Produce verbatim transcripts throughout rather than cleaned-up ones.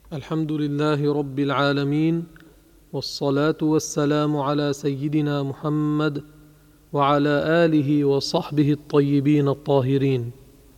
الحمد لله رب العالمين، والصلاة والسلام على سيدنا محمد وعلى آله وصحبه الطيبين الطاهرين.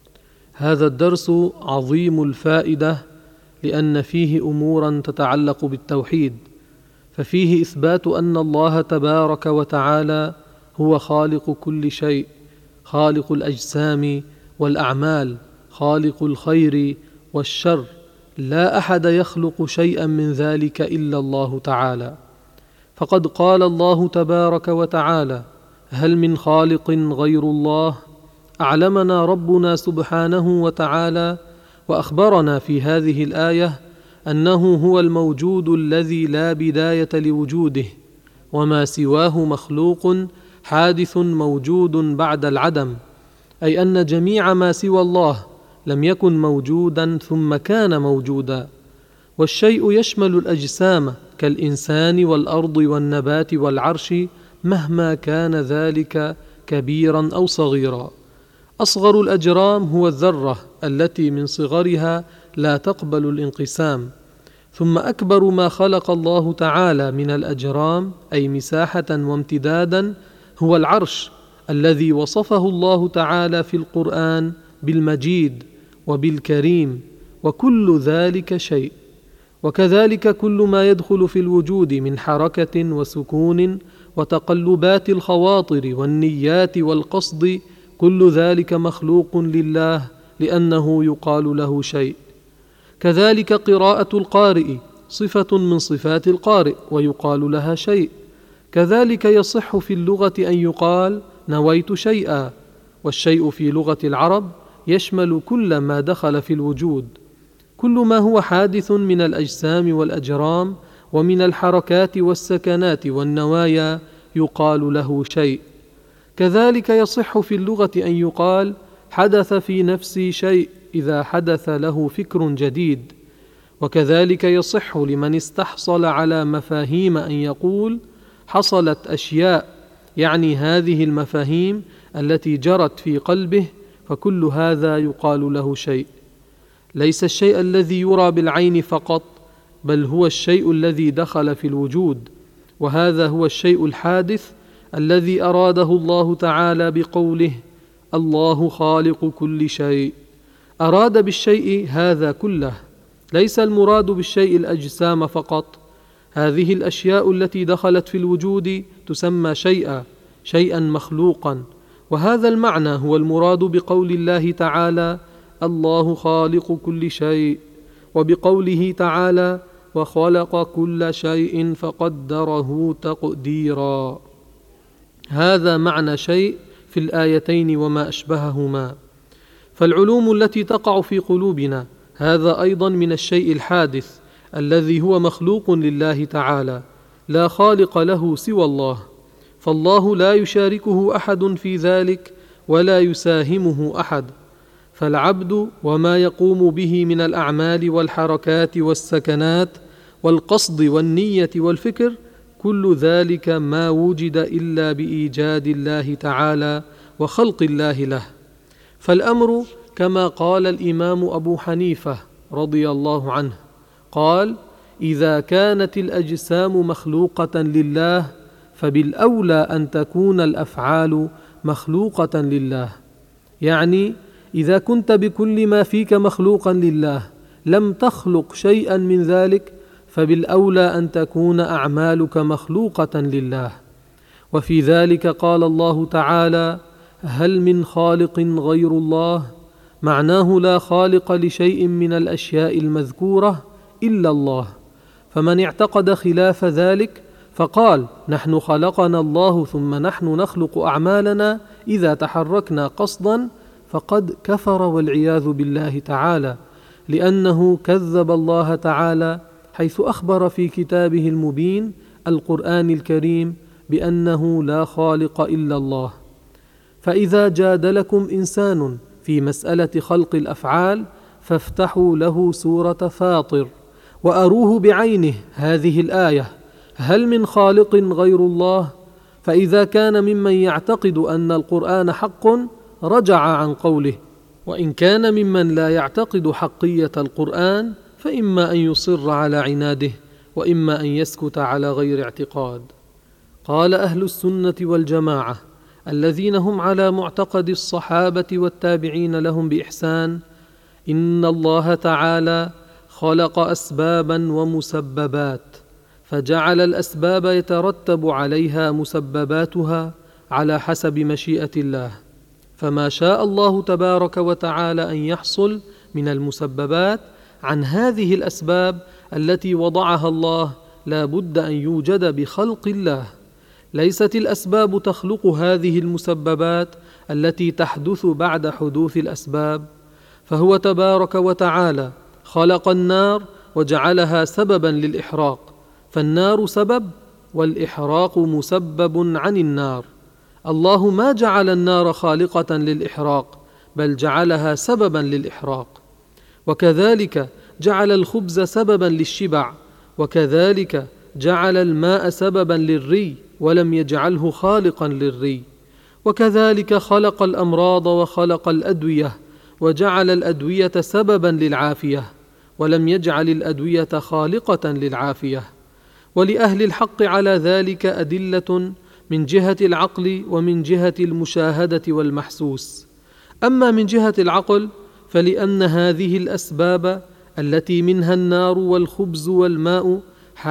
هذا الدرس عظيم الفائدة لأن فيه أمورا تتعلق بالتوحيد، ففيه إثبات أن الله تبارك وتعالى هو خالق كل شيء، خالق الأجسام والأعمال، خالق الخير والشر، لا أحد يخلق شيئا من ذلك إلا الله تعالى. فقد قال الله تبارك وتعالى: هل من خالق غير الله؟ أعلمنا ربنا سبحانه وتعالى وأخبرنا في هذه الآية أنه هو الموجود الذي لا بداية لوجوده، وما سواه مخلوق حادث موجود بعد العدم، أي أن جميع ما سوى الله لم يكن موجودا ثم كان موجودا. والشيء يشمل الأجسام كالإنسان والأرض والنبات والعرش مهما كان ذلك كبيرا أو صغيرا. أصغر الأجرام هو الذرة التي من صغرها لا تقبل الانقسام، ثم أكبر ما خلق الله تعالى من الأجرام أي مساحة وامتدادا هو العرش الذي وصفه الله تعالى في القرآن بالمجيد وبالكريم، وكل ذلك شيء. وكذلك كل ما يدخل في الوجود من حركة وسكون وتقلبات الخواطر والنيات والقصد، كل ذلك مخلوق لله لأنه يقال له شيء. كذلك قراءة القارئ صفة من صفات القارئ ويقال لها شيء. كذلك يصح في اللغة أن يقال نويت شيئا، والشيء في لغة العرب يشمل كل ما دخل في الوجود، كل ما هو حادث من الأجسام والأجرام ومن الحركات والسكنات والنوايا يقال له شيء. كذلك يصح في اللغة أن يقال حدث في نفسي شيء إذا حدث له فكر جديد. وكذلك يصح لمن استحصل على مفاهيم أن يقول حصلت أشياء، يعني هذه المفاهيم التي جرت في قلبه، فكل هذا يقال له شيء. ليس الشيء الذي يرى بالعين فقط، بل هو الشيء الذي دخل في الوجود، وهذا هو الشيء الحادث الذي أراده الله تعالى بقوله: الله خالق كل شيء. أراد بالشيء هذا كله، ليس المراد بالشيء الأجسام فقط. هذه الأشياء التي دخلت في الوجود تسمى شيئا، شيئا مخلوقا، وهذا المعنى هو المراد بقول الله تعالى: الله خالق كل شيء، وبقوله تعالى: وخلق كل شيء فقدره تقديرا. هذا معنى شيء في الآيتين وما أشبههما. فالعلوم التي تقع في قلوبنا هذا أيضا من الشيء الحادث الذي هو مخلوق لله تعالى، لا خالق له سوى الله، فالله لا يشاركه أحد في ذلك ولا يساهمه أحد. فالعبد وما يقوم به من الأعمال والحركات والسكنات والقصد والنية والفكر، كل ذلك ما وجد إلا بإيجاد الله تعالى وخلق الله له. فالأمر كما قال الإمام أبو حنيفة رضي الله عنه، قال: إذا كانت الأجسام مخلوقة لله فبالأولى أن تكون الأفعال مخلوقة لله. يعني إذا كنت بكل ما فيك مخلوقا لله لم تخلق شيئا من ذلك، فبالأولى أن تكون أعمالك مخلوقة لله. وفي ذلك قال الله تعالى: هل من خالق غير الله؟ معناه لا خالق لشيء من الأشياء المذكورة إلا الله. فمن اعتقد خلاف ذلك فقال نحن خلقنا الله ثم نحن نخلق أعمالنا إذا تحركنا قصدا، فقد كفر والعياذ بالله تعالى، لأنه كذب الله تعالى حيث أخبر في كتابه المبين القرآن الكريم بأنه لا خالق إلا الله. فإذا جادلكم إنسان في مسألة خلق الأفعال فافتحوا له سورة فاطر وأروه بعينه هذه الآية: هل من خالق غير الله؟ فإذا كان ممن يعتقد أن القرآن حق رجع عن قوله، وإن كان ممن لا يعتقد حقية القرآن فإما أن يصر على عناده وإما أن يسكت على غير اعتقاد. قال أهل السنة والجماعة الذين هم على معتقد الصحابة والتابعين لهم بإحسان: إن الله تعالى خلق أسبابا ومسببات، فجعل الأسباب يترتب عليها مسبباتها على حسب مشيئة الله، فما شاء الله تبارك وتعالى أن يحصل من المسببات عن هذه الأسباب التي وضعها الله لا بد أن يوجد بخلق الله. ليست الأسباب تخلق هذه المسببات التي تحدث بعد حدوث الأسباب، فهو تبارك وتعالى خلق النار وجعلها سببا للإحراق، فالنار سبب والإحراق مسبب عن النار. الله ما جعل النار خالقة للإحراق بل جعلها سببا للإحراق. وكذلك جعل الخبز سببا للشبع، وكذلك جعل الماء سببا للري ولم يجعله خالقا للري، وكذلك خلق الأمراض وخلق الأدوية وجعل الأدوية سببا للعافية ولم يجعل الأدوية خالقة للعافية. ولأهل الحق على ذلك أدلة من جهة العقل ومن جهة المشاهدة والمحسوس. أما من جهة العقل فلأن هذه الأسباب التي منها النار والخبز والماء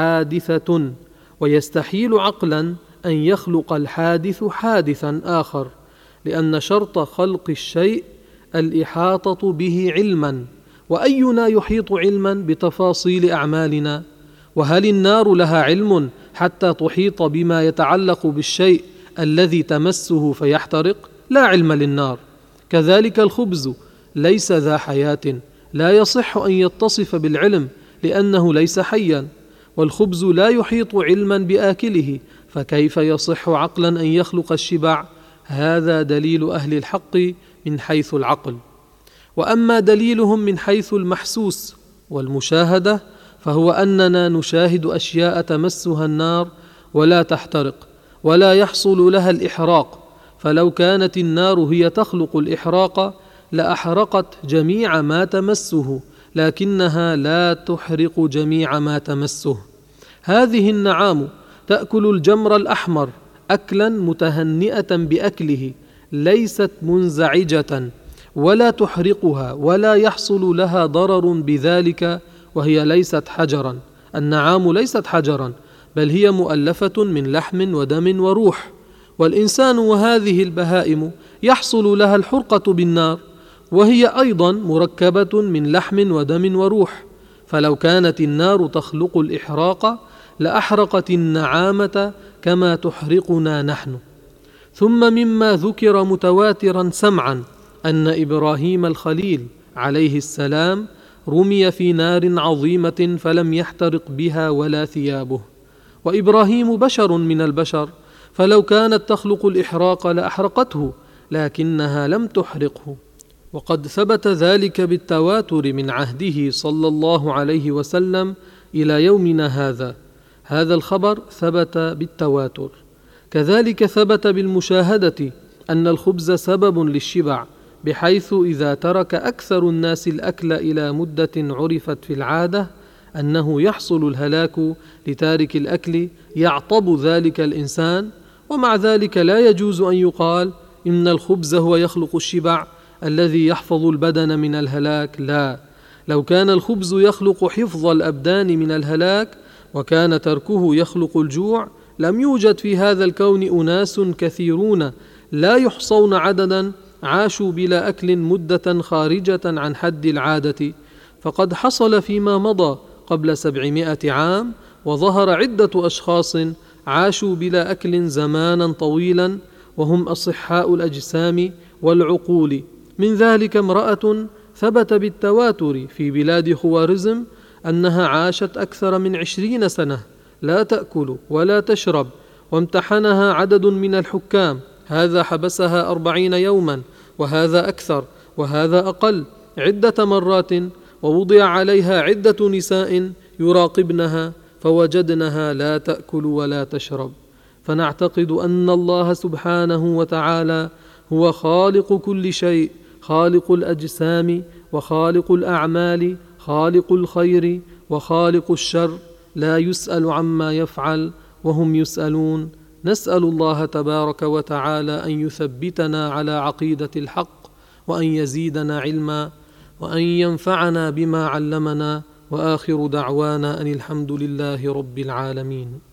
حادثة، ويستحيل عقلا أن يخلق الحادث حادثا آخر، لأن شرط خلق الشيء الإحاطة به علما، وأينا يحيط علما بتفاصيل أعمالنا؟ وهل النار لها علم حتى تحيط بما يتعلق بالشيء الذي تمسه فيحترق؟ لا علم للنار. كذلك الخبز ليس ذا حياة، لا يصح أن يتصف بالعلم لأنه ليس حيا، والخبز لا يحيط علما بآكله، فكيف يصح عقلا أن يخلق الشبع؟ هذا دليل أهل الحق من حيث العقل. وأما دليلهم من حيث المحسوس والمشاهدة فهو أننا نشاهد أشياء تمسها النار ولا تحترق ولا يحصل لها الإحراق، فلو كانت النار هي تخلق الإحراق لأحرقت جميع ما تمسه، لكنها لا تحرق جميع ما تمسه. هذه النعام تأكل الجمر الأحمر أكلا متهنئة بأكله، ليست منزعجة ولا تحرقها ولا يحصل لها ضرر بذلك، وهي ليست حجرا. النعام ليست حجرا بل هي مؤلفة من لحم ودم وروح، والإنسان وهذه البهائم يحصل لها الحرقة بالنار، وهي أيضا مركبة من لحم ودم وروح، فلو كانت النار تخلق الإحراق لأحرقت النعامة كما تحرقنا نحن. ثم مما ذكر متواترا سمعا أن إبراهيم الخليل عليه السلام رمي في نار عظيمة فلم يحترق بها ولا ثيابه، وإبراهيم بشر من البشر، فلو كانت تخلق الإحراق لأحرقته لكنها لم تحرقه. وقد ثبت ذلك بالتواتر من عهده صلى الله عليه وسلم إلى يومنا هذا. هذا الخبر ثبت بالتواتر. كذلك ثبت بالمشاهدة أن الخبز سبب للشبع، بحيث إذا ترك أكثر الناس الأكل إلى مدة عرفت في العادة أنه يحصل الهلاك لتارك الأكل يعطب ذلك الإنسان، ومع ذلك لا يجوز أن يقال إن الخبز هو يخلق الشبع الذي يحفظ البدن من الهلاك. لا، لو كان الخبز يخلق حفظ الأبدان من الهلاك وكان تركه يخلق الجوع لم يوجد في هذا الكون أناس كثيرون لا يحصون عددا عاشوا بلا أكل مدة خارجة عن حد العادة، فقد حصل فيما مضى قبل سبعمائة عام وظهر عدة أشخاص عاشوا بلا أكل زمانا طويلا وهم أصحاء الأجسام والعقول. من ذلك امرأة ثبت بالتواتر في بلاد خوارزم أنها عاشت أكثر من عشرين سنة لا تأكل ولا تشرب، وامتحنها عدد من الحكام، هذا حبسها أربعين يوما وهذا أكثر وهذا أقل عدة مرات، ووضع عليها عدة نساء يراقبنها فوجدنها لا تأكل ولا تشرب. فنعتقد أن الله سبحانه وتعالى هو خالق كل شيء، خالق الأجسام وخالق الأعمال، خالق الخير وخالق الشر لا يسأل عما يفعل وهم يسألون. نسأل الله تبارك وتعالى أن يثبتنا على عقيدة الحق، وأن يزيدنا علما، وأن ينفعنا بما علمنا، وآخر دعوانا أن الحمد لله رب العالمين.